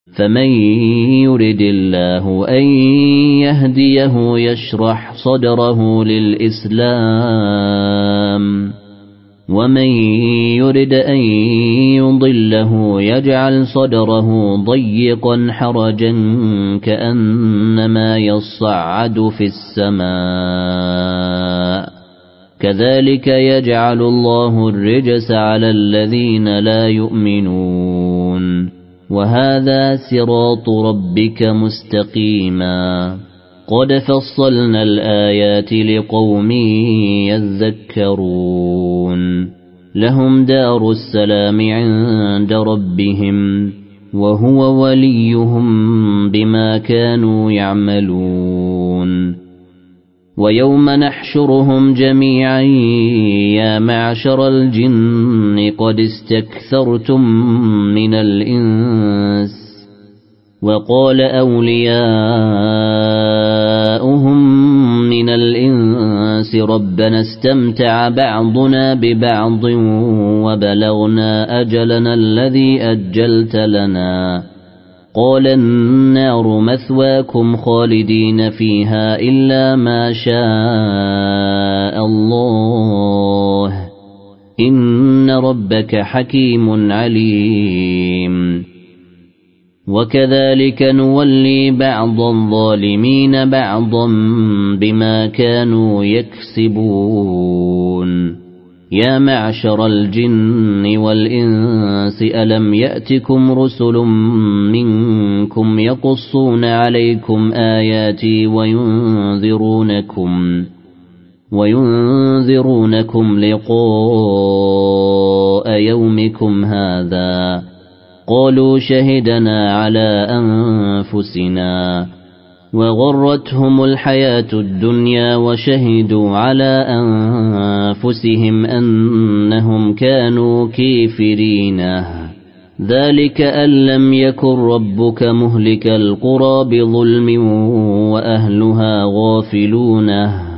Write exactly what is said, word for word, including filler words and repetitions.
فمن يرد الله أن يهديه يشرح صدره للإسلام ومن يرد أن يضله يجعل صدره ضيقا حرجا كأنما يصعد في السماء كذلك يجعل الله الرجس على الذين لا يؤمنون وهذا صراط ربك مستقيما قد فصلنا الآيات لقوم يذكرون لهم دار السلام عند ربهم وهو وليهم بما كانوا يعملون ويوم نحشرهم جميعا يا معشر الجن قد استكثرتم من الإنس وقال أولياؤهم من الإنس ربنا استمتع بعضنا ببعض وبلغنا أجلنا الذي أجلت لنا قال النار مثواكم خالدين فيها إلا ما شاء الله إن ربك حكيم عليم وكذلك نولي بعض الظالمين بعضا بما كانوا يكسبون يا معشر الجن والإنس ألم يأتكم رسل منكم يقصون عليكم آياتي وينذرونكم وينذرونكم لقاء يومكم هذا قالوا شهدنا على أنفسنا وغرتهم الحياة الدنيا وشهدوا على أنفسهم أنهم كانوا كافرين ذلك أن لم يكن ربك مهلك القرى بظلم وأهلها غافلون